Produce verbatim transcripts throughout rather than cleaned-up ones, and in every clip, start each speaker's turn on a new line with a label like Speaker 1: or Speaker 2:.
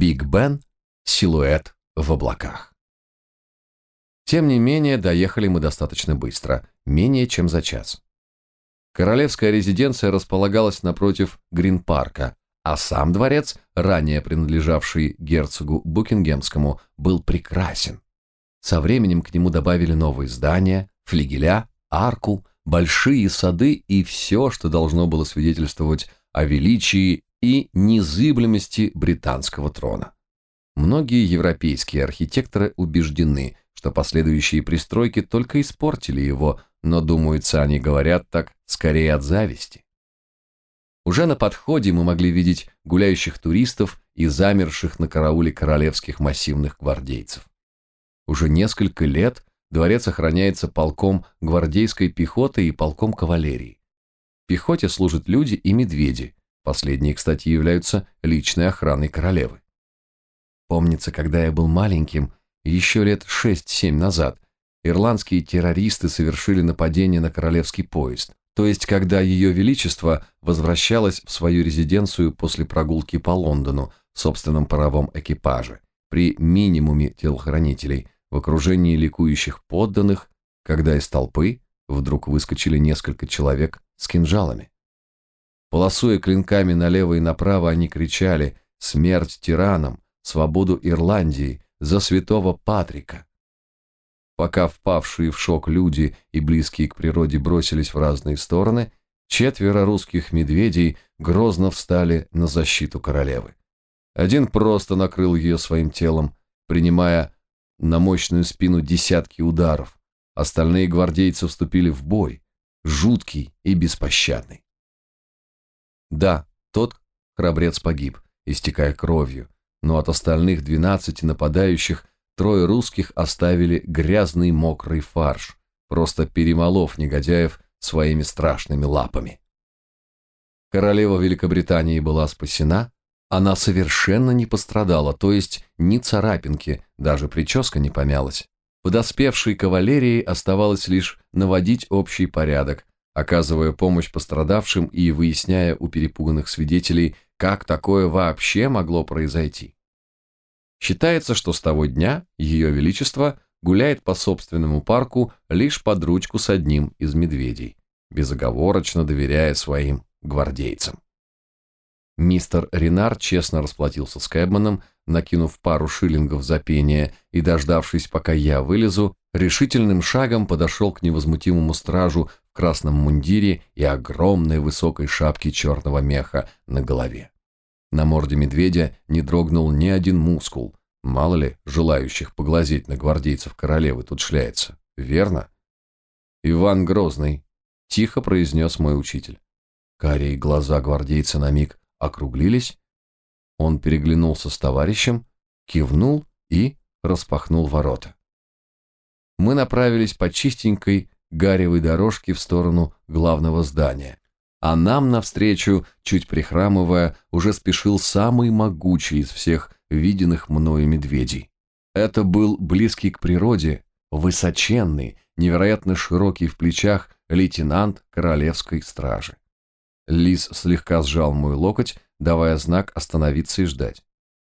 Speaker 1: Биг Бен, силуэт в облаках. Тем не менее, доехали мы достаточно быстро, менее чем за час. Королевская резиденция располагалась напротив Грин-парка, а сам дворец, ранее принадлежавший герцогу Букингемскому, был прекрасен. Со временем к нему добавили новые здания, флигеля, арку, большие сады и все, что должно было свидетельствовать о величии и незыблемости британского трона. Многие европейские архитекторы убеждены, что последующие пристройки только испортили его, но, думается, они говорят так скорее от зависти. Уже на подходе мы могли видеть гуляющих туристов и замерших на карауле королевских массивных гвардейцев. Уже несколько лет дворец охраняется полком гвардейской пехоты и полком кавалерии. В пехоте служат люди и медведи, последние, кстати, являются личной охраной королевы. Помнится, когда я был маленьким, еще лет шесть-семь назад, ирландские террористы совершили нападение на королевский поезд, то есть когда Ее Величество возвращалось в свою резиденцию после прогулки по Лондону в собственном паровом экипаже, при минимуме телохранителей, в окружении ликующих подданных, когда из толпы вдруг выскочили несколько человек с кинжалами. Полосуя клинками налево и направо, они кричали «Смерть тиранам! Свободу Ирландии! За святого Патрика!». Пока впавшие в шок люди и близкие к природе бросились в разные стороны, четверо русских медведей грозно встали на защиту королевы. Один просто накрыл ее своим телом, принимая на мощную спину десятки ударов. Остальные гвардейцы вступили в бой, жуткий и беспощадный. Да, тот храбрец погиб, истекая кровью, но от остальных двенадцати нападающих трое русских оставили грязный мокрый фарш, просто перемолов негодяев своими страшными лапами. Королева Великобритании была спасена, она совершенно не пострадала, то есть ни царапинки, даже прическа не помялась. Подоспевшей кавалерии оставалось лишь наводить общий порядок, оказывая помощь пострадавшим и выясняя у перепуганных свидетелей, как такое вообще могло произойти. Считается, что с того дня Ее Величество гуляет по собственному парку лишь под ручку с одним из медведей, безоговорочно доверяя своим гвардейцам. Мистер Ренар честно расплатился с кэбманом, накинув пару шиллингов за пение и, дождавшись, пока я вылезу, решительным шагом подошел к невозмутимому стражу в красном мундире и огромной высокой шапке черного меха на голове. На морде медведя не дрогнул ни один мускул. Мало ли, желающих поглазеть на гвардейцев королевы тут шляется. Верно? Иван Грозный, тихо произнес мой учитель. Карие глаза гвардейца на миг округлились. Он переглянулся с товарищем, кивнул и распахнул ворота. Мы направились по чистенькой гаревой дорожке в сторону главного здания. А нам навстречу, чуть прихрамывая, уже спешил самый могучий из всех виденных мною медведей. Это был близкий к природе, высоченный, невероятно широкий в плечах лейтенант королевской стражи. Лис слегка сжал мой локоть, давая знак остановиться и ждать.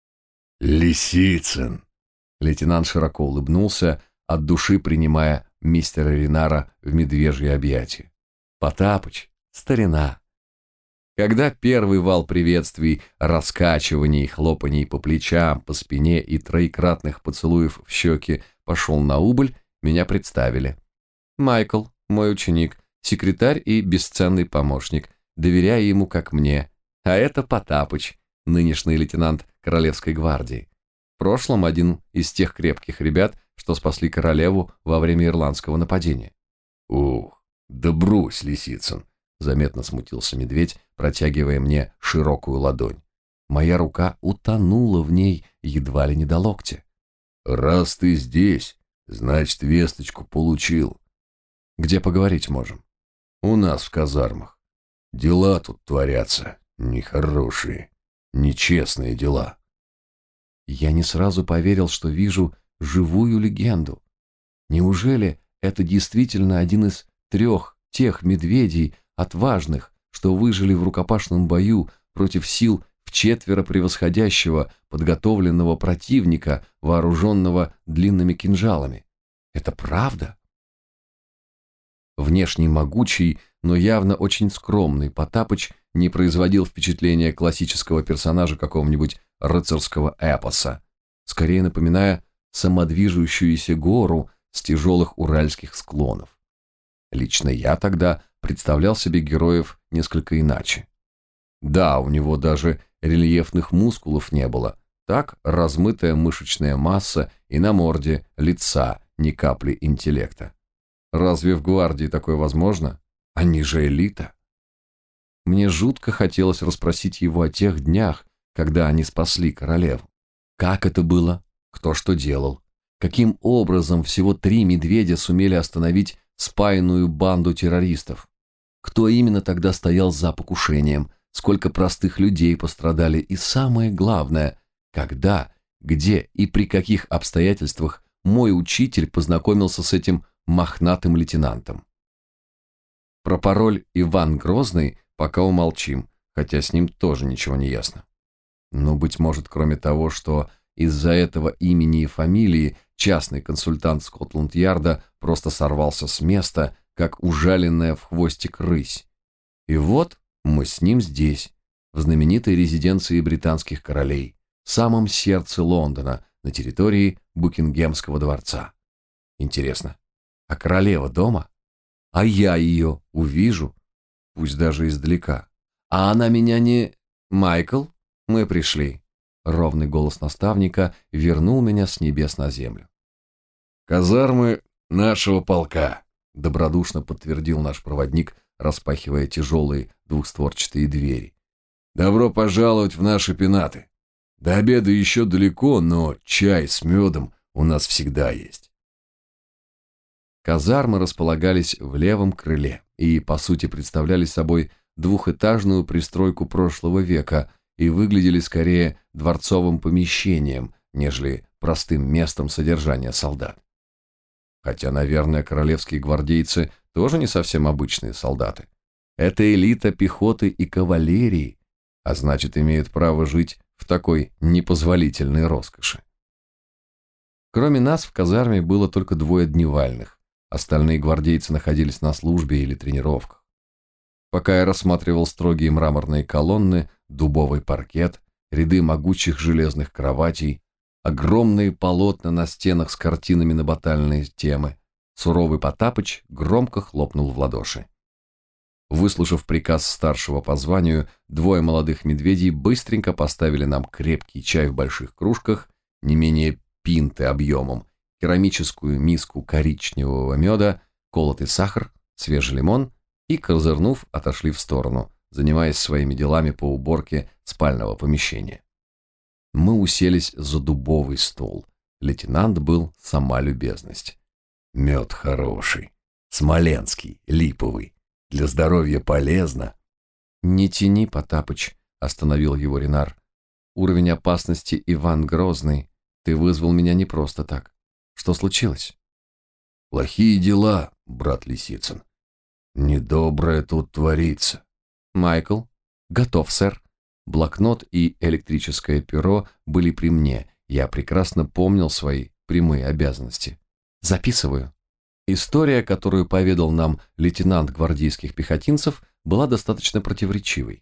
Speaker 2: «Лисицын!»
Speaker 1: Лейтенант широко улыбнулся, от души принимая мистера Ренара в медвежье объятие. «Потапыч! Старина!» Когда первый вал приветствий, раскачиваний, хлопаний по плечам, по спине и троекратных поцелуев в щеки пошел на убыль, меня представили. Майкл, мой ученик, секретарь и бесценный помощник, доверяя ему как мне, а это Потапыч, нынешний лейтенант Королевской гвардии. В прошлом один из тех крепких ребят, что спасли королеву во время ирландского нападения.
Speaker 2: «Ух, да брось, Лисицын!»
Speaker 1: Заметно смутился медведь, протягивая мне широкую ладонь. Моя рука утонула в ней едва ли не до локтя.
Speaker 2: «Раз ты здесь, значит, весточку получил.
Speaker 1: Где поговорить можем?»
Speaker 2: «У нас в казармах. Дела тут творятся, нехорошие, нечестные дела».
Speaker 1: Я не сразу поверил, что вижу живую легенду. Неужели это действительно один из трех тех медведей, отважных, что выжили в рукопашном бою против сил в вчетверо превосходящего подготовленного противника, вооруженного длинными кинжалами. Это правда? Внешне могучий, но явно очень скромный Потапыч не производил впечатления классического персонажа какого-нибудь рыцарского эпоса, скорее напоминая самодвижущуюся гору с тяжелых уральских склонов. Лично я тогда представлял себе героев несколько иначе. Да, у него даже рельефных мускулов не было, так размытая мышечная масса и на морде лица ни капли интеллекта. Разве в гвардии такое возможно? Они же элита. Мне жутко хотелось расспросить его о тех днях, когда они спасли королеву. Как это было? Кто что делал? Каким образом всего три медведя сумели остановить спаянную банду террористов? Кто именно тогда стоял за покушением? Сколько простых людей пострадали? И самое главное, когда, где и при каких обстоятельствах мой учитель познакомился с этим мохнатым лейтенантом? Про пароль «Иван Грозный» пока умолчим, хотя с ним тоже ничего не ясно. Но, быть может, кроме того, что из-за этого имени и фамилии частный консультант Скотланд-Ярда просто сорвался с места, как ужаленная в хвостик рысь. И вот мы с ним здесь, в знаменитой резиденции британских королей, в самом сердце Лондона, на территории Букингемского дворца. Интересно, а королева дома? А я ее увижу, пусть даже издалека. А она меня не... Майкл, мы пришли. Ровный голос наставника вернул меня с небес на землю.
Speaker 2: «Казармы нашего полка»,
Speaker 1: — добродушно подтвердил наш проводник, распахивая тяжелые двухстворчатые двери.
Speaker 2: «Добро пожаловать в наши пенаты. До обеда еще далеко, но чай с медом у нас всегда есть».
Speaker 1: Казармы располагались в левом крыле и, по сути, представляли собой двухэтажную пристройку прошлого века и выглядели скорее дворцовым помещением, нежели простым местом содержания солдат. Хотя, наверное, королевские гвардейцы тоже не совсем обычные солдаты. Это элита пехоты и кавалерии, а значит, имеют право жить в такой непозволительной роскоши. Кроме нас в казарме было только двое дневальных, остальные гвардейцы находились на службе или тренировках. Пока я рассматривал строгие мраморные колонны, дубовый паркет, ряды могучих железных кроватей, огромные полотна на стенах с картинами на батальные темы, суровый Потапыч громко хлопнул в ладоши. Выслушав приказ старшего по званию, двое молодых медведей быстренько поставили нам крепкий чай в больших кружках, не менее пинты объемом, керамическую миску коричневого меда, колотый сахар, свежий лимон и, козырнув, отошли в сторону, занимаясь своими делами по уборке спального помещения. Мы уселись за дубовый стол. Лейтенант был сама любезность.
Speaker 2: «Мед хороший, смоленский, липовый, для здоровья полезно».
Speaker 1: «Не тяни, Потапыч», — остановил его Ренар. «Уровень опасности Иван Грозный. Ты вызвал меня не просто так. Что случилось?»
Speaker 2: «Плохие дела, брат Лисицын. Недоброе тут творится».
Speaker 1: «Майкл?» «Готов, сэр». Блокнот и электрическое перо были при мне. Я прекрасно помнил свои прямые обязанности. «Записываю». История, которую поведал нам лейтенант гвардейских пехотинцев, была достаточно противоречивой.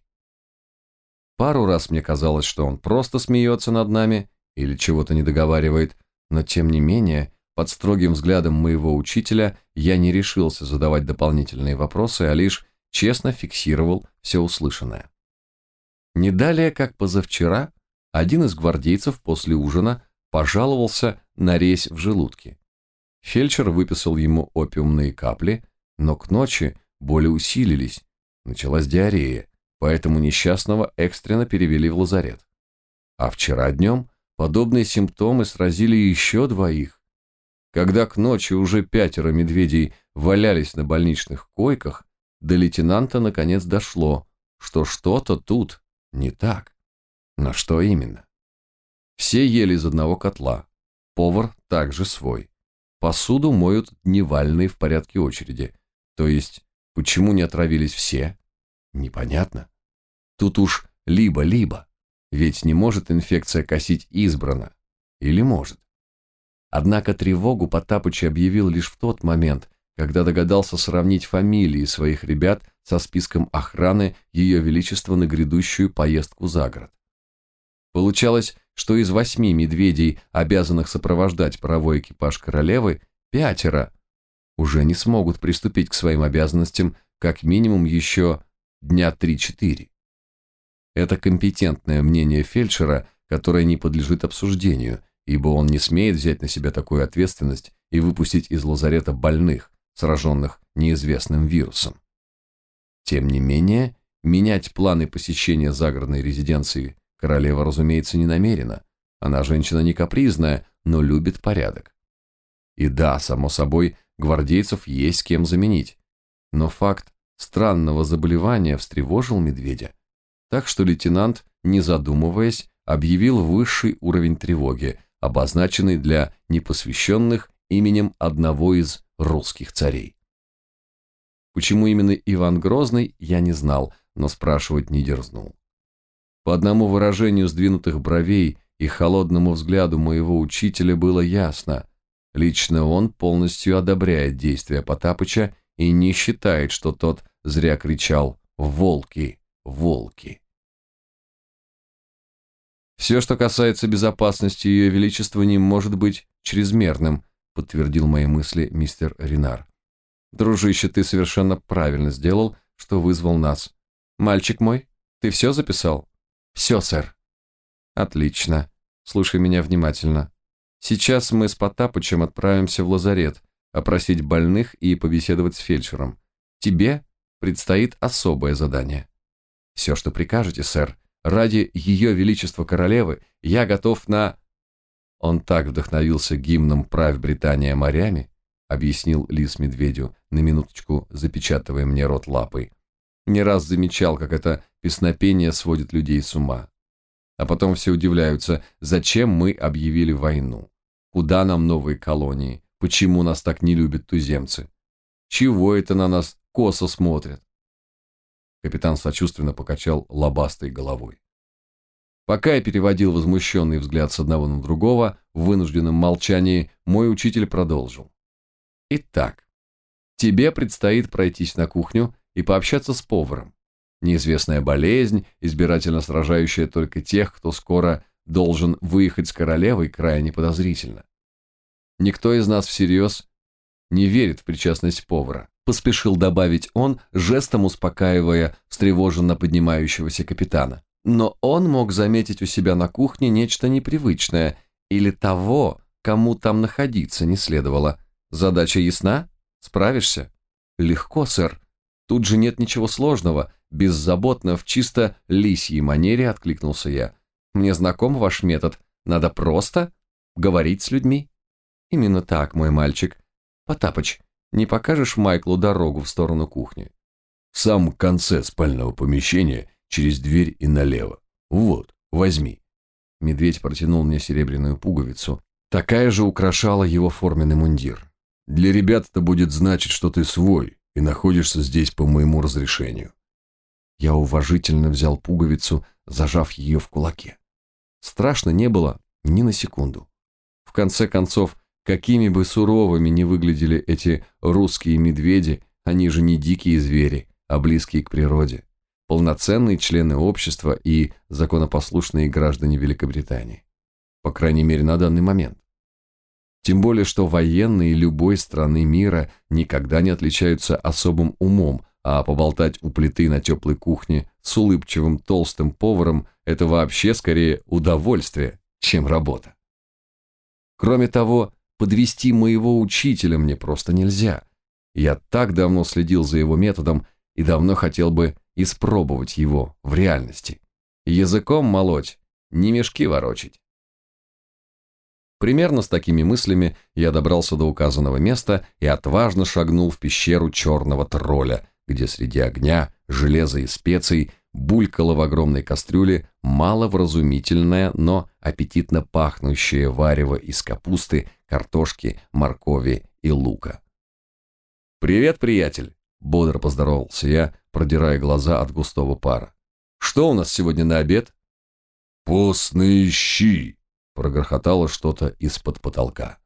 Speaker 1: Пару раз мне казалось, что он просто смеется над нами или чего-то не договаривает, но тем не менее, под строгим взглядом моего учителя я не решился задавать дополнительные вопросы, а лишь честно фиксировал все услышанное. Не далее, как позавчера, один из гвардейцев после ужина пожаловался на резь в желудке. Фельдшер выписал ему опиумные капли, но к ночи боли усилились, началась диарея, поэтому несчастного экстренно перевели в лазарет. А вчера днем подобные симптомы сразили еще двоих. Когда к ночи уже пятеро медведей валялись на больничных койках, до лейтенанта наконец дошло, что что-то тут не так. Но что именно? Все ели из одного котла, повар также свой. Посуду моют дневальные в порядке очереди. То есть, почему не отравились все? Непонятно. Тут уж либо-либо. Ведь не может инфекция косить избранно. Или может? Однако тревогу Потапыч объявил лишь в тот момент, когда догадался сравнить фамилии своих ребят со списком охраны Ее Величества на грядущую поездку за город. Получалось, что из восьми медведей, обязанных сопровождать паровой экипаж королевы, пятеро уже не смогут приступить к своим обязанностям как минимум еще дня три-четыре. Это компетентное мнение фельдшера, которое не подлежит обсуждению, ибо он не смеет взять на себя такую ответственность и выпустить из лазарета больных, сраженных неизвестным вирусом. Тем не менее, менять планы посещения загородной резиденции королева, разумеется, не намерена. Она женщина не капризная, но любит порядок. И да, само собой, гвардейцев есть с кем заменить. Но факт странного заболевания встревожил медведя. Так что лейтенант, не задумываясь, объявил высший уровень тревоги, обозначенный для непосвященных именем одного из русских царей. Почему именно Иван Грозный, я не знал, но спрашивать не дерзнул. По одному выражению сдвинутых бровей и холодному взгляду моего учителя было ясно, лично он полностью одобряет действия Потапыча и не считает, что тот зря кричал «Волки! Волки!». «Все, что касается безопасности Ее Величества, не может быть чрезмерным», подтвердил мои мысли мистер Ренар. «Дружище, ты совершенно правильно сделал, что вызвал нас. Мальчик мой, ты все записал?» «Все, сэр». «Отлично. Слушай меня внимательно. Сейчас мы с Потапычем отправимся в лазарет, опросить больных и побеседовать с фельдшером. Тебе предстоит особое задание». «Все, что прикажете, сэр. Ради Ее Величества Королевы я готов на...» Он так вдохновился гимном «Правь, Британия, морями», объяснил лис медведю, на минуточку запечатывая мне рот лапой. Не раз замечал, как это песнопение сводит людей с ума. А потом все удивляются, зачем мы объявили войну, куда нам новые колонии, почему нас так не любят туземцы, чего это на нас косо смотрят. Капитан сочувственно покачал лобастой головой. Пока я переводил возмущенный взгляд с одного на другого, в вынужденном молчании мой учитель продолжил. «Итак, тебе предстоит пройтись на кухню и пообщаться с поваром. Неизвестная болезнь, избирательно сражающая только тех, кто скоро должен выехать с королевой, крайне подозрительно. Никто из нас всерьез не верит в причастность повара», поспешил добавить он, жестом успокаивая встревоженно поднимающегося капитана. Но он мог заметить у себя на кухне нечто непривычное, или того, кому там находиться не следовало. Задача ясна? Справишься? Легко, сэр. Тут же нет ничего сложного, беззаботно, в чисто лисьей манере откликнулся я. Мне знаком ваш метод. Надо просто говорить с людьми. Именно так, мой мальчик. Потапыч, не покажешь Майклу дорогу в сторону кухни?
Speaker 2: В самом конце спального помещения, через дверь и налево. Вот, возьми.
Speaker 1: Медведь протянул мне серебряную пуговицу. Такая же украшала его форменный мундир.
Speaker 2: Для ребят это будет значить, что ты свой и находишься здесь по моему разрешению.
Speaker 1: Я уважительно взял пуговицу, зажав ее в кулаке. Страшно не было ни на секунду. В конце концов, какими бы суровыми ни выглядели эти русские медведи, они же не дикие звери, а близкие к природе. Полноценные члены общества и законопослушные граждане Великобритании. По крайней мере, на данный момент. Тем более, что военные любой страны мира никогда не отличаются особым умом, а поболтать у плиты на теплой кухне с улыбчивым толстым поваром – это вообще скорее удовольствие, чем работа. Кроме того, подвести моего учителя мне просто нельзя. Я так давно следил за его методом и давно хотел бы испробовать его в реальности. Языком молоть, не мешки ворочить. Примерно с такими мыслями я добрался до указанного места и отважно шагнул в пещеру черного тролля, где среди огня, железа и специй булькало в огромной кастрюле маловразумительное, но аппетитно пахнущее варево из капусты, картошки, моркови и лука. «Привет, приятель!» — бодро поздоровался я, продирая глаза от густого пара. «Что у нас сегодня на обед?»
Speaker 2: постные щи!»
Speaker 1: Прогрохотало что-то из-под потолка.